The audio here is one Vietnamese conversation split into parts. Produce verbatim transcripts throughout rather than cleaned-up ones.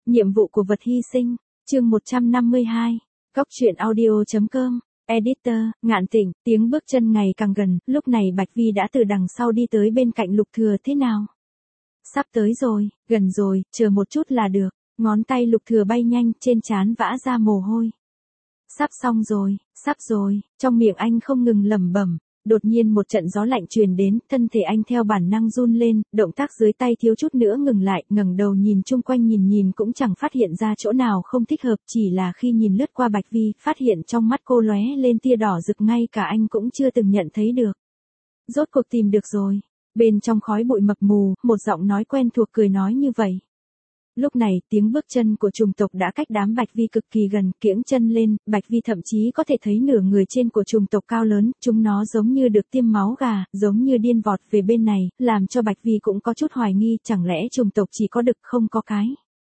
Nhiệm vụ của vật hy sinh, chương một trăm năm mươi hai, Cóc truyện audio chấm com, Editor, Ngạn Tịnh, tiếng bước chân ngày càng gần, lúc này Bạch Vi đã từ đằng sau đi tới bên cạnh Lục Thừa. Thế nào? Sắp tới rồi, gần rồi, chờ một chút là được, ngón tay Lục Thừa bay nhanh, trên trán vã ra mồ hôi. Sắp xong rồi, sắp rồi, trong miệng anh không ngừng lẩm bẩm. Đột nhiên một trận gió lạnh truyền đến, thân thể anh theo bản năng run lên, động tác dưới tay thiếu chút nữa ngừng lại, ngẩng đầu nhìn chung quanh nhìn nhìn cũng chẳng phát hiện ra chỗ nào không thích hợp, chỉ là khi nhìn lướt qua Bạch Vi, phát hiện trong mắt cô lóe lên tia đỏ rực ngay cả anh cũng chưa từng nhận thấy được. Rốt cuộc tìm được rồi. Bên trong khói bụi mập mù, một giọng nói quen thuộc cười nói như vậy. Lúc này, tiếng bước chân của trùng tộc đã cách đám Bạch Vi cực kỳ gần, kiễng chân lên, Bạch Vi thậm chí có thể thấy nửa người trên của trùng tộc cao lớn, chúng nó giống như được tiêm máu gà, giống như điên vọt về bên này, làm cho Bạch Vi cũng có chút hoài nghi, chẳng lẽ trùng tộc chỉ có đực không có cái.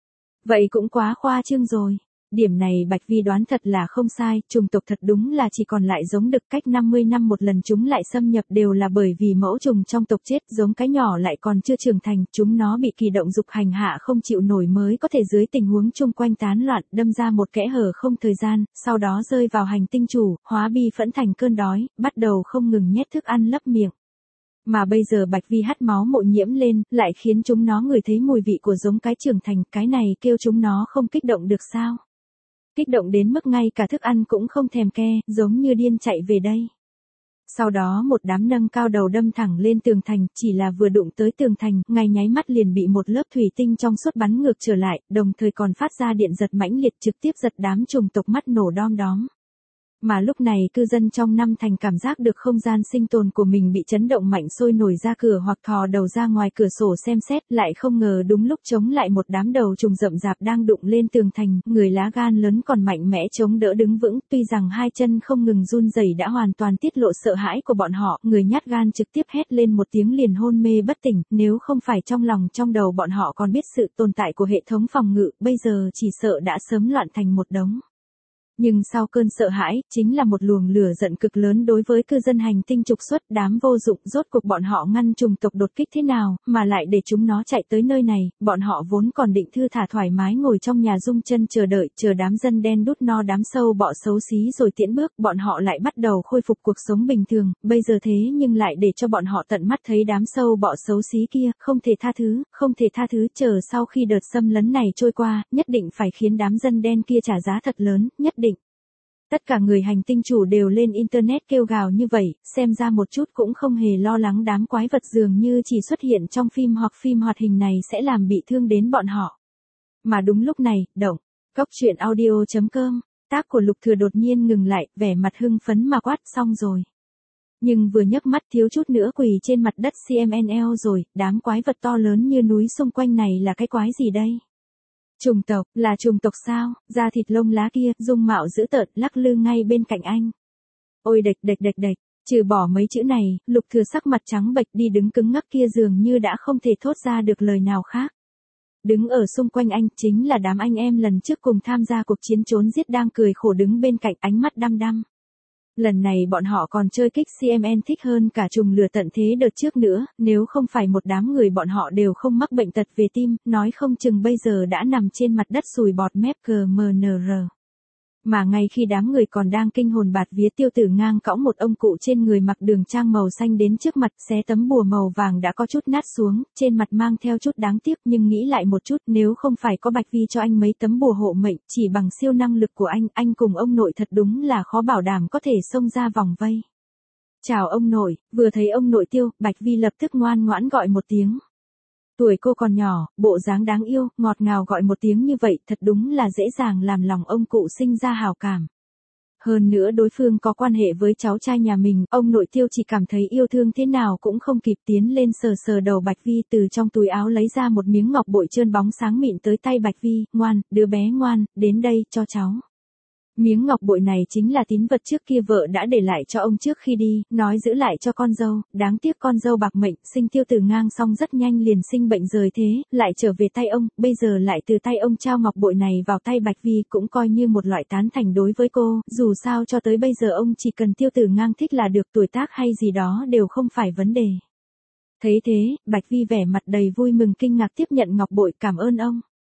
Vậy cũng quá khoa trương rồi. Điểm này Bạch Vi đoán thật là không sai, trùng tộc thật đúng là chỉ còn lại giống đực, cách năm mươi năm một lần chúng lại xâm nhập đều là bởi vì mẫu trùng trong tộc chết, giống cái nhỏ lại còn chưa trưởng thành, chúng nó bị kỳ động dục hành hạ không chịu nổi mới có thể dưới tình huống chung quanh tán loạn, đâm ra một kẽ hở không thời gian, sau đó rơi vào hành tinh chủ, hóa bi phẫn thành cơn đói, bắt đầu không ngừng nhét thức ăn lấp miệng. Mà bây giờ Bạch Vi hắt máu mộ nhiễm lên, lại khiến chúng nó ngửi thấy mùi vị của giống cái trưởng thành, cái này kêu chúng nó không kích động được sao? Kích động đến mức ngay cả thức ăn cũng không thèm ke, giống như điên chạy về đây. Sau đó một đám nâng cao đầu đâm thẳng lên tường thành, chỉ là vừa đụng tới tường thành, ngay nháy mắt liền bị một lớp thủy tinh trong suốt bắn ngược trở lại, đồng thời còn phát ra điện giật mãnh liệt trực tiếp giật đám trùng tộc mắt nổ đom đóm. Mà lúc này cư dân trong năm thành cảm giác được không gian sinh tồn của mình bị chấn động mạnh, sôi nổi ra cửa hoặc thò đầu ra ngoài cửa sổ xem xét, lại không ngờ đúng lúc chống lại một đám đầu trùng rậm rạp đang đụng lên tường thành, người lá gan lớn còn mạnh mẽ chống đỡ đứng vững, tuy rằng hai chân không ngừng run rẩy đã hoàn toàn tiết lộ sợ hãi của bọn họ, người nhát gan trực tiếp hét lên một tiếng liền hôn mê bất tỉnh, nếu không phải trong lòng trong đầu bọn họ còn biết sự tồn tại của hệ thống phòng ngự, bây giờ chỉ sợ đã sớm loạn thành một đống. Nhưng sau cơn sợ hãi, chính là một luồng lửa giận cực lớn đối với cư dân hành tinh trục xuất, đám vô dụng, rốt cuộc bọn họ ngăn trùng tộc đột kích thế nào, mà lại để chúng nó chạy tới nơi này, bọn họ vốn còn định thư thả thoải mái ngồi trong nhà rung chân chờ đợi, chờ đám dân đen đút no đám sâu bọ xấu xí rồi tiễn bước, bọn họ lại bắt đầu khôi phục cuộc sống bình thường, bây giờ thế nhưng lại để cho bọn họ tận mắt thấy đám sâu bọ xấu xí kia, không thể tha thứ, không thể tha thứ, chờ sau khi đợt xâm lấn này trôi qua, nhất định phải khiến đám dân đen kia trả giá thật lớn, nhất định. Tất cả người hành tinh chủ đều lên internet kêu gào như vậy, xem ra một chút cũng không hề lo lắng đám quái vật dường như chỉ xuất hiện trong phim hoặc phim hoạt hình này sẽ làm bị thương đến bọn họ. Mà đúng lúc này, động, Cóc truyện audio chấm com, tác của Lục Thừa đột nhiên ngừng lại, vẻ mặt hưng phấn mà quát xong rồi. Nhưng vừa nhấc mắt thiếu chút nữa quỳ trên mặt đất xê em en lờ rồi, đám quái vật to lớn như núi xung quanh này là cái quái gì đây? Trùng tộc, là trùng tộc sao, da thịt lông lá kia, dung mạo dữ tợn, lắc lư ngay bên cạnh anh. Ôi đệch đệch đệch đệch, trừ bỏ mấy chữ này, Lục Thừa sắc mặt trắng bệch đi đứng cứng ngắc kia dường như đã không thể thốt ra được lời nào khác. Đứng ở xung quanh anh, chính là đám anh em lần trước cùng tham gia cuộc chiến trốn giết đang cười khổ đứng bên cạnh ánh mắt đăm đăm. Lần này bọn họ còn chơi kích xê em en thích hơn cả trùng lửa tận thế đợt trước nữa, nếu không phải một đám người bọn họ đều không mắc bệnh tật về tim, nói không chừng bây giờ đã nằm trên mặt đất sùi bọt mép cờ mờ nờ rờ. Mà ngay khi đám người còn đang kinh hồn bạt vía, Tiêu Tử ngang cõng một ông cụ trên người mặc đường trang màu xanh đến trước mặt, xé tấm bùa màu vàng đã có chút nát xuống, trên mặt mang theo chút đáng tiếc, nhưng nghĩ lại một chút, nếu không phải có Bạch Vi cho anh mấy tấm bùa hộ mệnh, chỉ bằng siêu năng lực của anh, anh cùng ông nội thật đúng là khó bảo đảm có thể xông ra vòng vây. Chào ông nội, vừa thấy ông nội Tiêu, Bạch Vi lập tức ngoan ngoãn gọi một tiếng. Tuổi cô còn nhỏ, bộ dáng đáng yêu, ngọt ngào gọi một tiếng như vậy, thật đúng là dễ dàng làm lòng ông cụ sinh ra hảo cảm. Hơn nữa đối phương có quan hệ với cháu trai nhà mình, ông nội Tiêu chỉ cảm thấy yêu thương thế nào cũng không kịp tiến lên sờ sờ đầu Bạch Vi, từ trong túi áo lấy ra một miếng ngọc bội trơn bóng sáng mịn tới tay Bạch Vi, ngoan, đứa bé ngoan, đến đây, cho cháu. Miếng ngọc bội này chính là tín vật trước kia vợ đã để lại cho ông trước khi đi, nói giữ lại cho con dâu, đáng tiếc con dâu bạc mệnh, sinh Tiêu Tử ngang xong rất nhanh liền sinh bệnh rời thế, lại trở về tay ông, bây giờ lại từ tay ông trao ngọc bội này vào tay Bạch Vi cũng coi như một loại tán thành đối với cô, dù sao cho tới bây giờ ông chỉ cần Tiêu Tử ngang thích là được, tuổi tác hay gì đó đều không phải vấn đề. Thấy thế, Bạch Vi vẻ mặt đầy vui mừng kinh ngạc tiếp nhận ngọc bội, cảm ơn ông.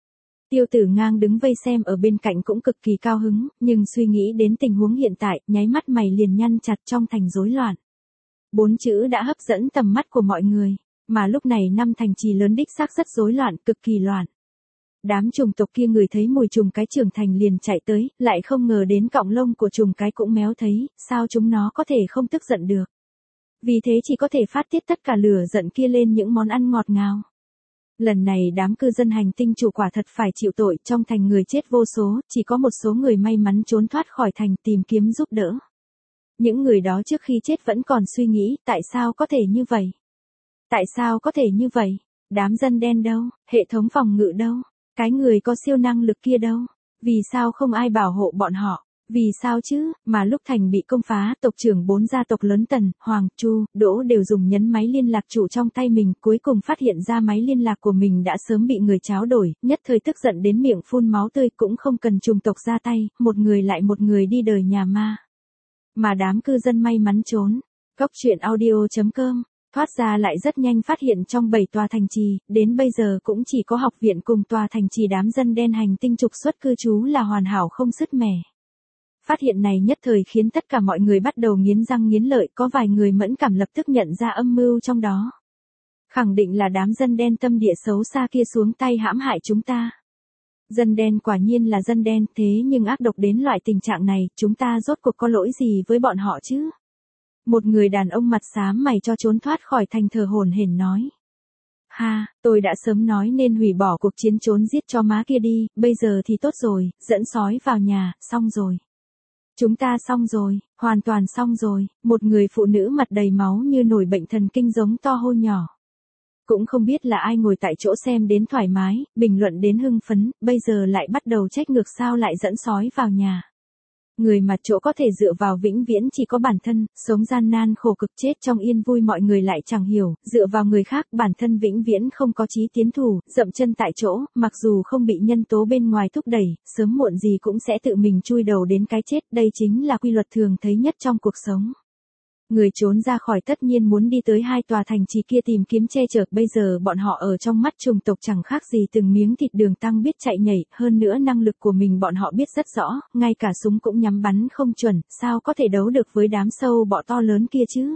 Tiêu Tử Ngang đứng vây xem ở bên cạnh cũng cực kỳ cao hứng, nhưng suy nghĩ đến tình huống hiện tại, nháy mắt mày liền nhăn chặt trong thành rối loạn. Bốn chữ đã hấp dẫn tầm mắt của mọi người, mà lúc này năm thành trì lớn đích xác rất rối loạn, cực kỳ loạn. Đám trùng tộc kia người thấy mùi trùng cái trưởng thành liền chạy tới, lại không ngờ đến cọng lông của trùng cái cũng méo thấy, sao chúng nó có thể không tức giận được. Vì thế chỉ có thể phát tiết tất cả lửa giận kia lên những món ăn ngọt ngào. Lần này đám cư dân hành tinh chủ quả thật phải chịu tội, trong thành người chết vô số, chỉ có một số người may mắn trốn thoát khỏi thành tìm kiếm giúp đỡ. Những người đó trước khi chết vẫn còn suy nghĩ, tại sao có thể như vậy? Tại sao có thể như vậy? Đám dân đen đâu? Hệ thống phòng ngự đâu? Cái người có siêu năng lực kia đâu? Vì sao không ai bảo hộ bọn họ? Vì sao chứ, mà lúc thành bị công phá, tộc trưởng bốn gia tộc lớn Tần, Hoàng, Chu, Đỗ đều dùng nhấn máy liên lạc trụ trong tay mình, cuối cùng phát hiện ra máy liên lạc của mình đã sớm bị người tráo đổi, nhất thời tức giận đến miệng phun máu tươi, cũng không cần trùng tộc ra tay, một người lại một người đi đời nhà ma. Mà đám cư dân may mắn trốn. Góc truyện audio chấm com thoát ra lại rất nhanh phát hiện trong bảy tòa thành trì, đến bây giờ cũng chỉ có học viện cùng tòa thành trì đám dân đen hành tinh trục xuất cư trú là hoàn hảo không sứt mẻ. Phát hiện này nhất thời khiến tất cả mọi người bắt đầu nghiến răng nghiến lợi, có vài người mẫn cảm lập tức nhận ra âm mưu trong đó. Khẳng định là đám dân đen tâm địa xấu xa kia xuống tay hãm hại chúng ta. Dân đen quả nhiên là dân đen, thế nhưng ác độc đến loại tình trạng này, chúng ta rốt cuộc có lỗi gì với bọn họ chứ? Một người đàn ông mặt xám mày cho trốn thoát khỏi thành thờ hổn hển nói. Ha, tôi đã sớm nói nên hủy bỏ cuộc chiến trốn giết cho má kia đi, bây giờ thì tốt rồi, dẫn sói vào nhà, xong rồi. Chúng ta xong rồi, hoàn toàn xong rồi, một người phụ nữ mặt đầy máu như nổi bệnh thần kinh giống to hô nhỏ. Cũng không biết là ai ngồi tại chỗ xem đến thoải mái, bình luận đến hưng phấn, bây giờ lại bắt đầu trách ngược sao lại dẫn sói vào nhà. Người mà chỗ có thể dựa vào vĩnh viễn chỉ có bản thân, sống gian nan khổ cực chết trong yên vui mọi người lại chẳng hiểu, dựa vào người khác bản thân vĩnh viễn không có chí tiến thủ, dậm chân tại chỗ, mặc dù không bị nhân tố bên ngoài thúc đẩy, sớm muộn gì cũng sẽ tự mình chui đầu đến cái chết, đây chính là quy luật thường thấy nhất trong cuộc sống. Người trốn ra khỏi tất nhiên muốn đi tới hai tòa thành trì kia tìm kiếm che chở, bây giờ bọn họ ở trong mắt trùng tộc chẳng khác gì từng miếng thịt đường tăng biết chạy nhảy, hơn nữa năng lực của mình bọn họ biết rất rõ, ngay cả súng cũng nhắm bắn không chuẩn, sao có thể đấu được với đám sâu bọ to lớn kia chứ?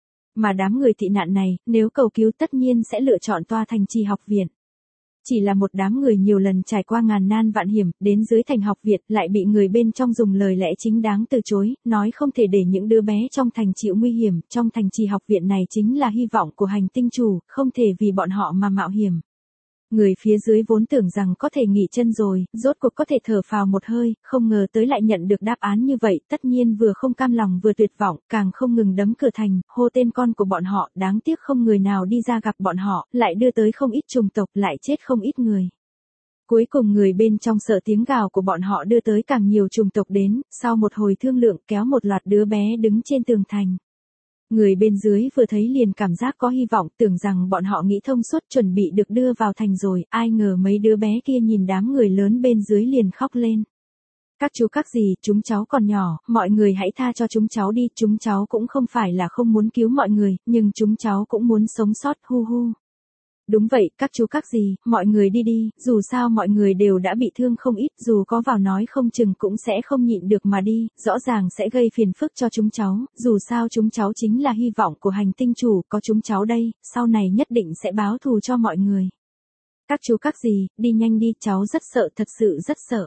Mà đám người tị nạn này, nếu cầu cứu tất nhiên sẽ lựa chọn tòa thành trì học viện. Chỉ là một đám người nhiều lần trải qua ngàn nan vạn hiểm, đến dưới thành học viện, lại bị người bên trong dùng lời lẽ chính đáng từ chối, nói không thể để những đứa bé trong thành chịu nguy hiểm, trong thành trì học viện này chính là hy vọng của hành tinh chủ, không thể vì bọn họ mà mạo hiểm. Người phía dưới vốn tưởng rằng có thể nghỉ chân rồi, rốt cuộc có thể thở phào một hơi, không ngờ tới lại nhận được đáp án như vậy, tất nhiên vừa không cam lòng vừa tuyệt vọng, càng không ngừng đấm cửa thành, hô tên con của bọn họ, đáng tiếc không người nào đi ra gặp bọn họ, lại đưa tới không ít trùng tộc, lại chết không ít người. Cuối cùng người bên trong sợ tiếng gào của bọn họ đưa tới càng nhiều trùng tộc đến, sau một hồi thương lượng kéo một loạt đứa bé đứng trên tường thành. Người bên dưới vừa thấy liền cảm giác có hy vọng, tưởng rằng bọn họ nghĩ thông suốt chuẩn bị được đưa vào thành rồi, ai ngờ mấy đứa bé kia nhìn đám người lớn bên dưới liền khóc lên. Các chú các dì, chúng cháu còn nhỏ, mọi người hãy tha cho chúng cháu đi, chúng cháu cũng không phải là không muốn cứu mọi người, nhưng chúng cháu cũng muốn sống sót, hu hu. Đúng vậy, các chú các dì, mọi người đi đi, dù sao mọi người đều đã bị thương không ít, dù có vào nói không chừng cũng sẽ không nhịn được mà đi, rõ ràng sẽ gây phiền phức cho chúng cháu, dù sao chúng cháu chính là hy vọng của hành tinh chủ, có chúng cháu đây, sau này nhất định sẽ báo thù cho mọi người. Các chú các dì, đi nhanh đi, cháu rất sợ, thật sự rất sợ.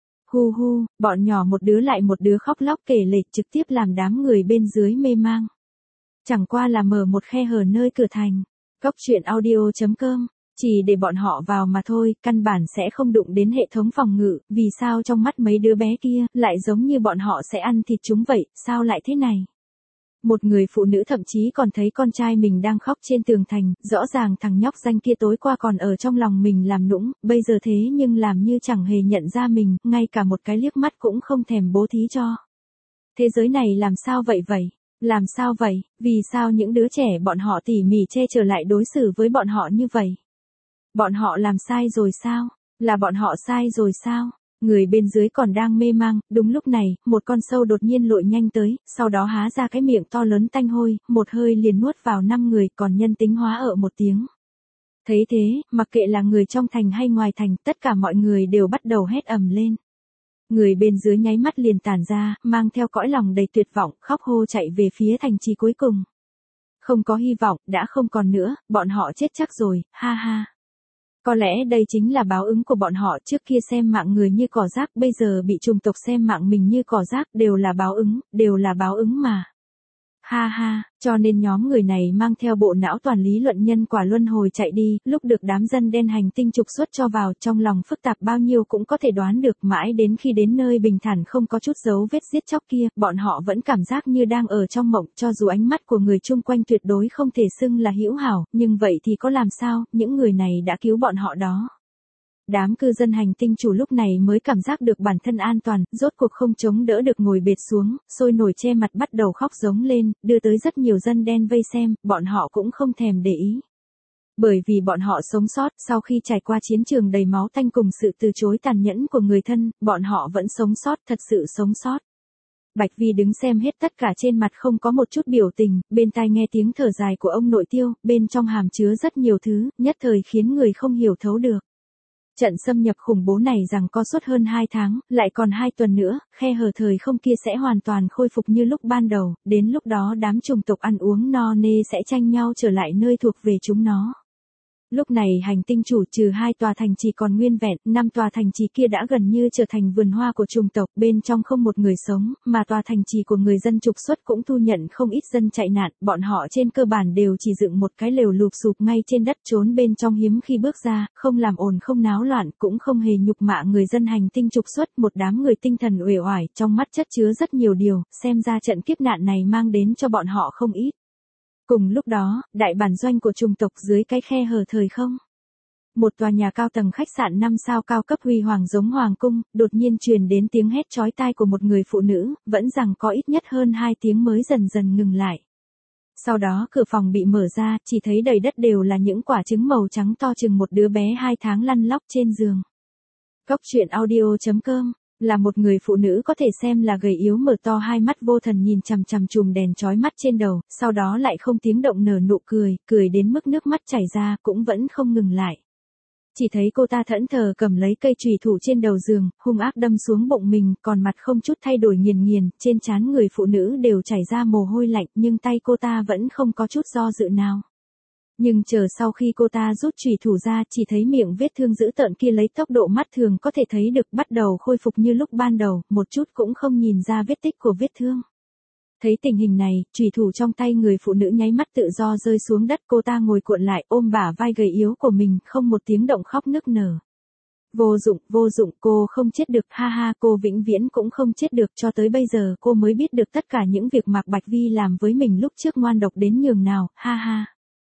Hu hu, bọn nhỏ một đứa lại một đứa khóc lóc kể lể, trực tiếp làm đám người bên dưới mê mang. Chẳng qua là mở một khe hở nơi cửa thành. Góc truyện audio chấm com, chỉ để bọn họ vào mà thôi, căn bản sẽ không đụng đến hệ thống phòng ngự, vì sao trong mắt mấy đứa bé kia, lại giống như bọn họ sẽ ăn thịt chúng vậy, sao lại thế này? Một người phụ nữ thậm chí còn thấy con trai mình đang khóc trên tường thành, rõ ràng thằng nhóc danh kia tối qua còn ở trong lòng mình làm nũng, bây giờ thế nhưng làm như chẳng hề nhận ra mình, ngay cả một cái liếc mắt cũng không thèm bố thí cho. Thế giới này làm sao vậy vậy? Làm sao vậy, vì sao những đứa trẻ bọn họ tỉ mỉ che chở lại đối xử với bọn họ như vậy? Bọn họ làm sai rồi sao? Là bọn họ sai rồi sao? Người bên dưới còn đang mê mang, đúng lúc này, một con sâu đột nhiên lội nhanh tới, sau đó há ra cái miệng to lớn tanh hôi, một hơi liền nuốt vào năm người, còn nhân tính hóa ở một tiếng. Thấy thế, mặc kệ là người trong thành hay ngoài thành, tất cả mọi người đều bắt đầu hét ầm lên. Người bên dưới nháy mắt liền tản ra, mang theo cõi lòng đầy tuyệt vọng, khóc hô chạy về phía thành trì cuối cùng. Không có hy vọng, đã không còn nữa, bọn họ chết chắc rồi, ha ha. Có lẽ đây chính là báo ứng của bọn họ, trước kia xem mạng người như cỏ rác, bây giờ bị chủng tộc xem mạng mình như cỏ rác, đều là báo ứng, đều là báo ứng mà. Ha ha, cho nên nhóm người này mang theo bộ não toàn lý luận nhân quả luân hồi chạy đi, lúc được đám dân đen hành tinh trục xuất cho vào, trong lòng phức tạp bao nhiêu cũng có thể đoán được, mãi đến khi đến nơi bình thản không có chút dấu vết giết chóc kia, bọn họ vẫn cảm giác như đang ở trong mộng, cho dù ánh mắt của người chung quanh tuyệt đối không thể xưng là hữu hảo, nhưng vậy thì có làm sao, những người này đã cứu bọn họ đó. Đám cư dân hành tinh chủ lúc này mới cảm giác được bản thân an toàn, rốt cuộc không chống đỡ được ngồi bệt xuống, sôi nổi che mặt bắt đầu khóc giống lên, đưa tới rất nhiều dân đen vây xem, bọn họ cũng không thèm để ý. Bởi vì bọn họ sống sót, sau khi trải qua chiến trường đầy máu tanh cùng sự từ chối tàn nhẫn của người thân, bọn họ vẫn sống sót, thật sự sống sót. Bạch Vi đứng xem hết tất cả, trên mặt không có một chút biểu tình, bên tai nghe tiếng thở dài của ông nội Tiêu, bên trong hàm chứa rất nhiều thứ, nhất thời khiến người không hiểu thấu được. Trận xâm nhập khủng bố này rằng có suốt hơn hai tháng, lại còn hai tuần nữa, khe hở thời không kia sẽ hoàn toàn khôi phục như lúc ban đầu, đến lúc đó đám chủng tộc ăn uống no nê sẽ tranh nhau trở lại nơi thuộc về chúng nó. Lúc này hành tinh chủ trừ hai tòa thành trì còn nguyên vẹn, năm tòa thành trì kia đã gần như trở thành vườn hoa của chủng tộc, bên trong không một người sống, mà tòa thành trì của người dân trục xuất cũng thu nhận không ít dân chạy nạn, bọn họ trên cơ bản đều chỉ dựng một cái lều lụp sụp ngay trên đất, trốn bên trong hiếm khi bước ra, không làm ồn không náo loạn, cũng không hề nhục mạ người dân hành tinh trục xuất, một đám người tinh thần uể oải, trong mắt chất chứa rất nhiều điều, xem ra trận kiếp nạn này mang đến cho bọn họ không ít. Cùng lúc đó, đại bản doanh của chủng tộc dưới cái khe hở thời không. Một tòa nhà cao tầng khách sạn năm sao cao cấp huy hoàng giống hoàng cung, đột nhiên truyền đến tiếng hét chói tai của một người phụ nữ, vẫn rằng có ít nhất hơn hai tiếng mới dần dần ngừng lại. Sau đó cửa phòng bị mở ra, chỉ thấy đầy đất đều là những quả trứng màu trắng to chừng một đứa bé hai tháng lăn lóc trên giường. Cốc truyện audio chấm com là một người phụ nữ có thể xem là gầy yếu, mở to hai mắt vô thần nhìn chằm chằm chùm đèn chói mắt trên đầu, sau đó lại không tiếng động nở nụ cười, cười đến mức nước mắt chảy ra cũng vẫn không ngừng lại. Chỉ thấy cô ta thẫn thờ cầm lấy cây chùy thủ trên đầu giường, hung ác đâm xuống bụng mình, còn mặt không chút thay đổi nghiền nghiền, trên trán người phụ nữ đều chảy ra mồ hôi lạnh, nhưng tay cô ta vẫn không có chút do dự nào. Nhưng chờ sau khi cô ta rút chùy thủ ra, chỉ thấy miệng vết thương dữ tợn kia lấy tốc độ mắt thường có thể thấy được bắt đầu khôi phục như lúc ban đầu, một chút cũng không nhìn ra vết tích của vết thương. Thấy tình hình này, chùy thủ trong tay người phụ nữ nháy mắt tự do rơi xuống đất, cô ta ngồi cuộn lại ôm bả vai gầy yếu của mình, không một tiếng động khóc nức nở. Vô dụng, vô dụng, cô không chết được, ha ha, cô vĩnh viễn cũng không chết được, cho tới bây giờ cô mới biết được tất cả những việc Mạc Bạch Vi làm với mình lúc trước ngoan độc đến nhường nào, ha ha.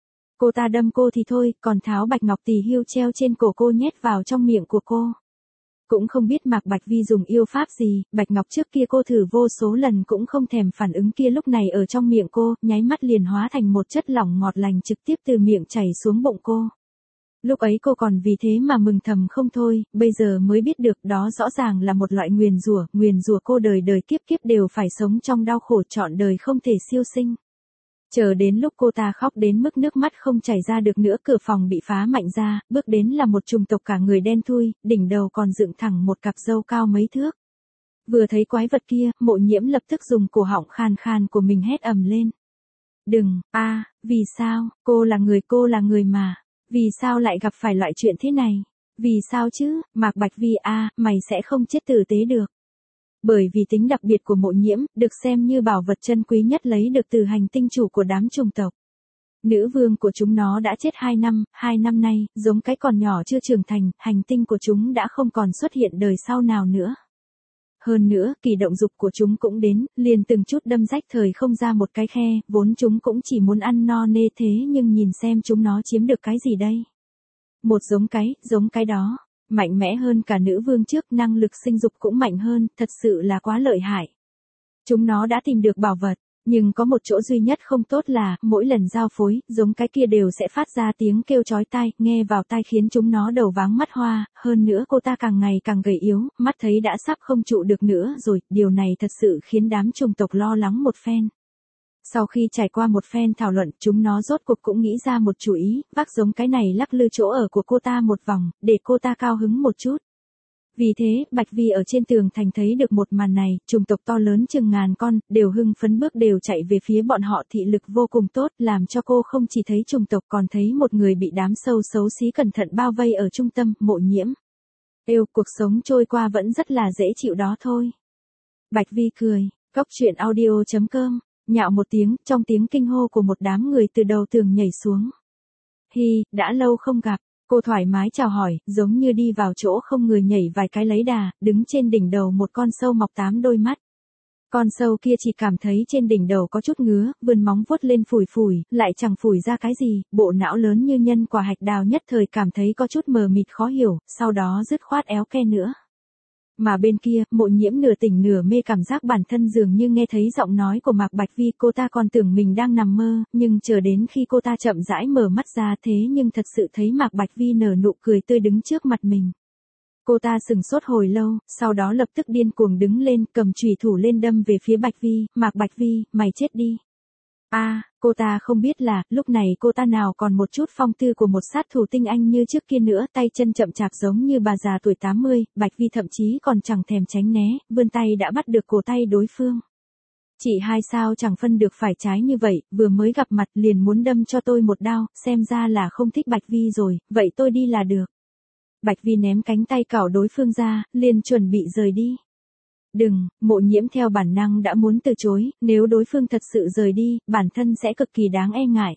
Cô ta đâm cô thì thôi, còn tháo bạch ngọc tỳ hưu treo trên cổ cô nhét vào trong miệng của cô. Cũng không biết Mạc Bạch Vi dùng yêu pháp gì, bạch ngọc trước kia cô thử vô số lần cũng không thèm phản ứng kia lúc này ở trong miệng cô, nháy mắt liền hóa thành một chất lỏng ngọt lành trực tiếp từ miệng chảy xuống bụng cô. Lúc ấy cô còn vì thế mà mừng thầm không thôi, bây giờ mới biết được đó rõ ràng là một loại nguyền rủa, nguyền rủa cô đời đời kiếp kiếp đều phải sống trong đau khổ trọn đời không thể siêu sinh. Chờ đến lúc cô ta khóc đến mức nước mắt không chảy ra được nữa, cửa phòng bị phá mạnh ra, bước đến là một chủng tộc cả người đen thui, đỉnh đầu còn dựng thẳng một cặp râu cao mấy thước. Vừa thấy quái vật kia, Mộ Nhiễm lập tức dùng cổ họng khan khan của mình hét ầm lên. Đừng, a, à, vì sao, cô là người cô là người mà, vì sao lại gặp phải loại chuyện thế này, vì sao chứ, Mạc Bạch Vi a, à, mày sẽ không chết tử tế được. Bởi vì tính đặc biệt của Mộ Nhiễm, được xem như bảo vật chân quý nhất lấy được từ hành tinh chủ của đám chủng tộc. Nữ vương của chúng nó đã chết hai năm, hai năm nay, giống cái còn nhỏ chưa trưởng thành, hành tinh của chúng đã không còn xuất hiện đời sau nào nữa. Hơn nữa, kỳ động dục của chúng cũng đến, liền từng chút đâm rách thời không ra một cái khe, vốn chúng cũng chỉ muốn ăn no nê thế nhưng nhìn xem chúng nó chiếm được cái gì đây. Một giống cái, giống cái đó. Mạnh mẽ hơn cả nữ vương trước, năng lực sinh dục cũng mạnh hơn, thật sự là quá lợi hại. Chúng nó đã tìm được bảo vật, nhưng có một chỗ duy nhất không tốt là, mỗi lần giao phối, giống cái kia đều sẽ phát ra tiếng kêu chói tai, nghe vào tai khiến chúng nó đầu váng mắt hoa, hơn nữa cô ta càng ngày càng gầy yếu, mắt thấy đã sắp không trụ được nữa rồi, điều này thật sự khiến đám chủng tộc lo lắng một phen. Sau khi trải qua một phen thảo luận, chúng nó rốt cuộc cũng nghĩ ra một chủ ý, vác giống cái này lắc lư chỗ ở của cô ta một vòng, để cô ta cao hứng một chút. Vì thế, Bạch Vi ở trên tường thành thấy được một màn này, chủng tộc to lớn chừng ngàn con, đều hưng phấn bước đều chạy về phía bọn họ, thị lực vô cùng tốt, làm cho cô không chỉ thấy chủng tộc còn thấy một người bị đám sâu xấu xí cẩn thận bao vây ở trung tâm, Mộ Nhiễm. Êu, cuộc sống trôi qua vẫn rất là dễ chịu đó thôi. Bạch Vi cười, Cóc truyện audio chấm com, nhạo một tiếng, trong tiếng kinh hô của một đám người từ đầu tường nhảy xuống. Hi, đã lâu không gặp. Cô thoải mái chào hỏi, giống như đi vào chỗ không người nhảy vài cái lấy đà, đứng trên đỉnh đầu một con sâu mọc tám đôi mắt. Con sâu kia chỉ cảm thấy trên đỉnh đầu có chút ngứa, vươn móng vuốt lên phủi phủi, lại chẳng phủi ra cái gì, bộ não lớn như nhân quả hạch đào nhất thời cảm thấy có chút mờ mịt khó hiểu, sau đó dứt khoát éo ke nữa. Mà bên kia, Mộ Nhiễm nửa tỉnh nửa mê cảm giác bản thân dường như nghe thấy giọng nói của Mạc Bạch Vi, cô ta còn tưởng mình đang nằm mơ, nhưng chờ đến khi cô ta chậm rãi mở mắt ra thế nhưng thật sự thấy Mạc Bạch Vi nở nụ cười tươi đứng trước mặt mình. Cô ta sừng sốt hồi lâu, sau đó lập tức điên cuồng đứng lên, cầm chùy thủ lên đâm về phía Bạch Vi, Mạc Bạch Vi, mày chết đi. A, à, cô ta không biết là, lúc này cô ta nào còn một chút phong tư của một sát thủ tinh anh như trước kia nữa, tay chân chậm chạp giống như bà già tuổi tám mươi, Bạch Vi thậm chí còn chẳng thèm tránh né, vươn tay đã bắt được cổ tay đối phương. Chị hai sao chẳng phân được phải trái như vậy, vừa mới gặp mặt liền muốn đâm cho tôi một đao, xem ra là không thích Bạch Vi rồi, vậy tôi đi là được. Bạch Vi ném cánh tay cào đối phương ra, liền chuẩn bị rời đi. Đừng, Mộ Nhiễm theo bản năng đã muốn từ chối, nếu đối phương thật sự rời đi, bản thân sẽ cực kỳ đáng e ngại.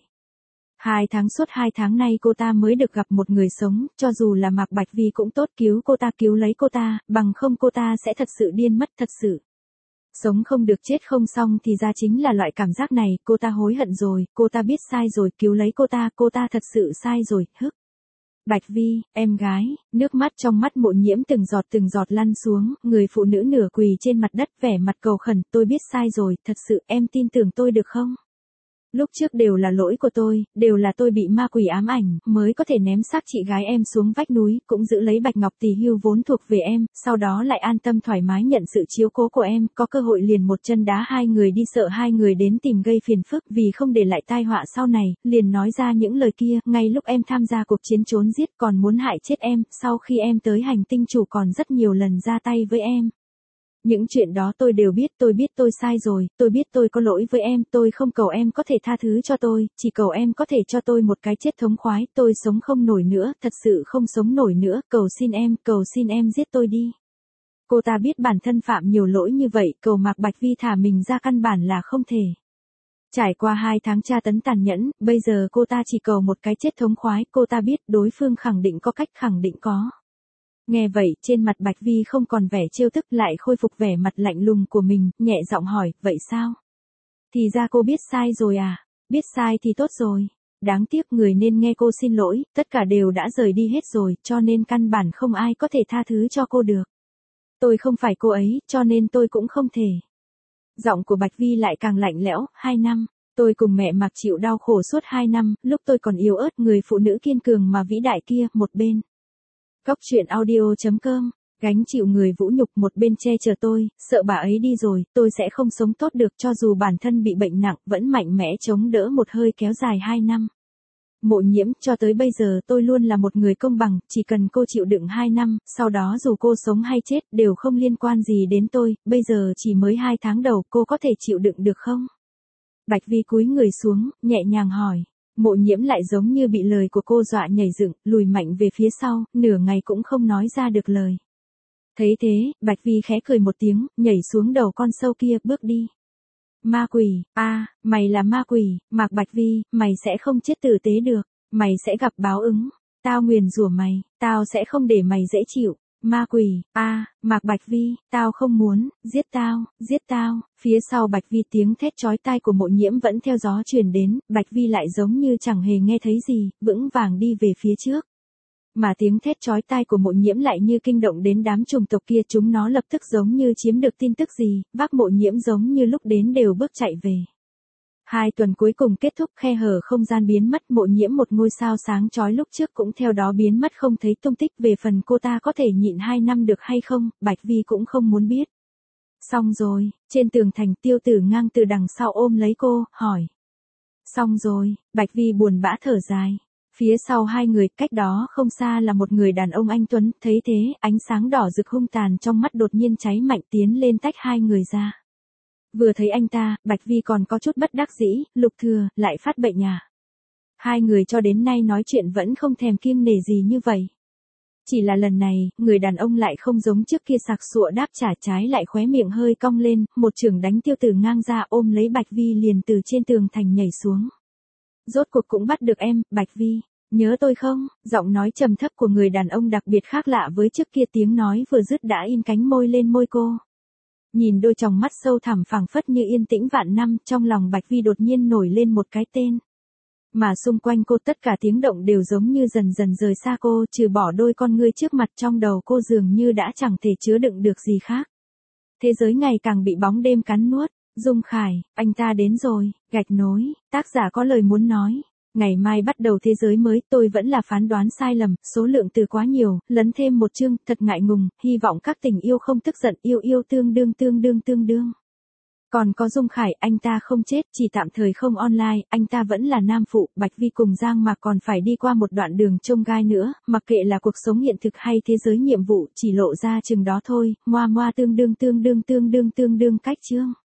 Hai tháng suốt hai tháng nay cô ta mới được gặp một người sống, cho dù là Mạc Bạch Vi cũng tốt cứu cô ta cứu lấy cô ta, bằng không cô ta sẽ thật sự điên mất thật sự. Sống không được chết không xong thì ra chính là loại cảm giác này, cô ta hối hận rồi, cô ta biết sai rồi, cứu lấy cô ta, cô ta thật sự sai rồi, hức. Bạch Vi, em gái, nước mắt trong mắt Mộ Nhiễm từng giọt từng giọt lăn xuống, người phụ nữ nửa quỳ trên mặt đất vẻ mặt cầu khẩn, tôi biết sai rồi, thật sự, em tin tưởng tôi được không? Lúc trước đều là lỗi của tôi, đều là tôi bị ma quỷ ám ảnh, mới có thể ném xác chị gái em xuống vách núi, cũng giữ lấy Bạch Ngọc Tỷ Hưu vốn thuộc về em, sau đó lại an tâm thoải mái nhận sự chiếu cố của em, có cơ hội liền một chân đá hai người đi, sợ hai người đến tìm gây phiền phức, vì không để lại tai họa sau này, liền nói ra những lời kia, ngay lúc em tham gia cuộc chiến trốn giết còn muốn hại chết em, sau khi em tới hành tinh chủ còn rất nhiều lần ra tay với em. Những chuyện đó tôi đều biết, tôi biết tôi sai rồi, tôi biết tôi có lỗi với em, tôi không cầu em có thể tha thứ cho tôi, chỉ cầu em có thể cho tôi một cái chết thống khoái, tôi sống không nổi nữa, thật sự không sống nổi nữa, cầu xin em, cầu xin em giết tôi đi. Cô ta biết bản thân phạm nhiều lỗi như vậy, cầu Mạc Bạch Vi thả mình ra căn bản là không thể. Trải qua hai tháng tra tấn tàn nhẫn, bây giờ cô ta chỉ cầu một cái chết thống khoái, cô ta biết đối phương khẳng định có cách, khẳng định có. Nghe vậy, trên mặt Bạch Vi không còn vẻ trêu tức, lại khôi phục vẻ mặt lạnh lùng của mình, nhẹ giọng hỏi, vậy sao? Thì ra cô biết sai rồi à? Biết sai thì tốt rồi. Đáng tiếc người nên nghe cô xin lỗi, tất cả đều đã rời đi hết rồi, cho nên căn bản không ai có thể tha thứ cho cô được. Tôi không phải cô ấy, cho nên tôi cũng không thể. Giọng của Bạch Vi lại càng lạnh lẽo, hai năm. Tôi cùng mẹ Mạc chịu đau khổ suốt hai năm, lúc tôi còn yếu ớt, người phụ nữ kiên cường mà vĩ đại kia, một bên. Cóc truyện audio chấm com, gánh chịu người vũ nhục, một bên che chở tôi, sợ bà ấy đi rồi, tôi sẽ không sống tốt được, cho dù bản thân bị bệnh nặng, vẫn mạnh mẽ chống đỡ một hơi kéo dài hai năm. Mộ Nhiễm, cho tới bây giờ tôi luôn là một người công bằng, chỉ cần cô chịu đựng hai năm, sau đó dù cô sống hay chết, đều không liên quan gì đến tôi, bây giờ chỉ mới hai tháng đầu, cô có thể chịu đựng được không? Bạch Vi cúi người xuống, nhẹ nhàng hỏi. Mộ Nhiễm lại giống như bị lời của cô dọa nhảy dựng, lùi mạnh về phía sau, nửa ngày cũng không nói ra được lời. Thấy thế, Bạch Vi khẽ cười một tiếng, nhảy xuống đầu con sâu kia, bước đi. Ma quỷ, a, à, mày là ma quỷ, Mạc Bạch Vi, mày sẽ không chết tử tế được, mày sẽ gặp báo ứng, tao nguyền rủa mày, tao sẽ không để mày dễ chịu. Ma quỷ, a, à, Mạc Bạch Vi, tao không muốn, giết tao, giết tao, phía sau Bạch Vi tiếng thét chói tai của Mộ Nhiễm vẫn theo gió truyền đến, Bạch Vi lại giống như chẳng hề nghe thấy gì, vững vàng đi về phía trước. Mà tiếng thét chói tai của Mộ Nhiễm lại như kinh động đến đám trùng tộc kia, chúng nó lập tức giống như chiếm được tin tức gì, vác Mộ Nhiễm giống như lúc đến đều bước chạy về. Hai tuần cuối cùng kết thúc, khe hở không gian biến mất, Mộ Nhiễm một ngôi sao sáng chói lúc trước cũng theo đó biến mất không thấy tung tích, về phần cô ta có thể nhịn hai năm được hay không, Bạch Vi cũng không muốn biết. Xong rồi, trên tường thành Tiêu Tử Ngang từ đằng sau ôm lấy cô, hỏi. Xong rồi, Bạch Vi buồn bã thở dài. Phía sau hai người, cách đó không xa là một người đàn ông anh tuấn, thấy thế, ánh sáng đỏ rực hung tàn trong mắt đột nhiên cháy mạnh tiến lên tách hai người ra. Vừa thấy anh ta, Bạch Vi còn có chút bất đắc dĩ, Lục Thừa, lại phát bệnh à? Hai người cho đến nay nói chuyện vẫn không thèm kiêng nể gì như vậy. Chỉ là lần này, người đàn ông lại không giống trước kia sặc sụa đáp trả, trái lại khóe miệng hơi cong lên, một chưởng đánh Tiêu Tử Ngang ra, ôm lấy Bạch Vi liền từ trên tường thành nhảy xuống. Rốt cuộc cũng bắt được em, Bạch Vi, nhớ tôi không? Giọng nói trầm thấp của người đàn ông đặc biệt khác lạ với trước kia, tiếng nói vừa dứt đã in cánh môi lên môi cô. Nhìn đôi tròng mắt sâu thẳm phảng phất như yên tĩnh vạn năm, trong lòng Bạch Vi đột nhiên nổi lên một cái tên. Mà xung quanh cô tất cả tiếng động đều giống như dần dần rời xa cô, trừ bỏ đôi con ngươi trước mặt, trong đầu cô dường như đã chẳng thể chứa đựng được gì khác. Thế giới ngày càng bị bóng đêm cắn nuốt. Dung Khải, anh ta đến rồi, gạch nối, tác giả có lời muốn nói. Ngày mai bắt đầu thế giới mới, tôi vẫn là phán đoán sai lầm, số lượng từ quá nhiều, lấn thêm một chương, thật ngại ngùng, hy vọng các tình yêu không tức giận, yêu yêu tương đương tương đương tương đương. Còn có Dung Khải, anh ta không chết, chỉ tạm thời không online, anh ta vẫn là nam phụ, Bạch Vi cùng Giang Mạc còn phải đi qua một đoạn đường chông gai nữa, mặc kệ là cuộc sống hiện thực hay thế giới nhiệm vụ, chỉ lộ ra chừng đó thôi, moa moa tương đương tương đương tương đương tương đương cách chương.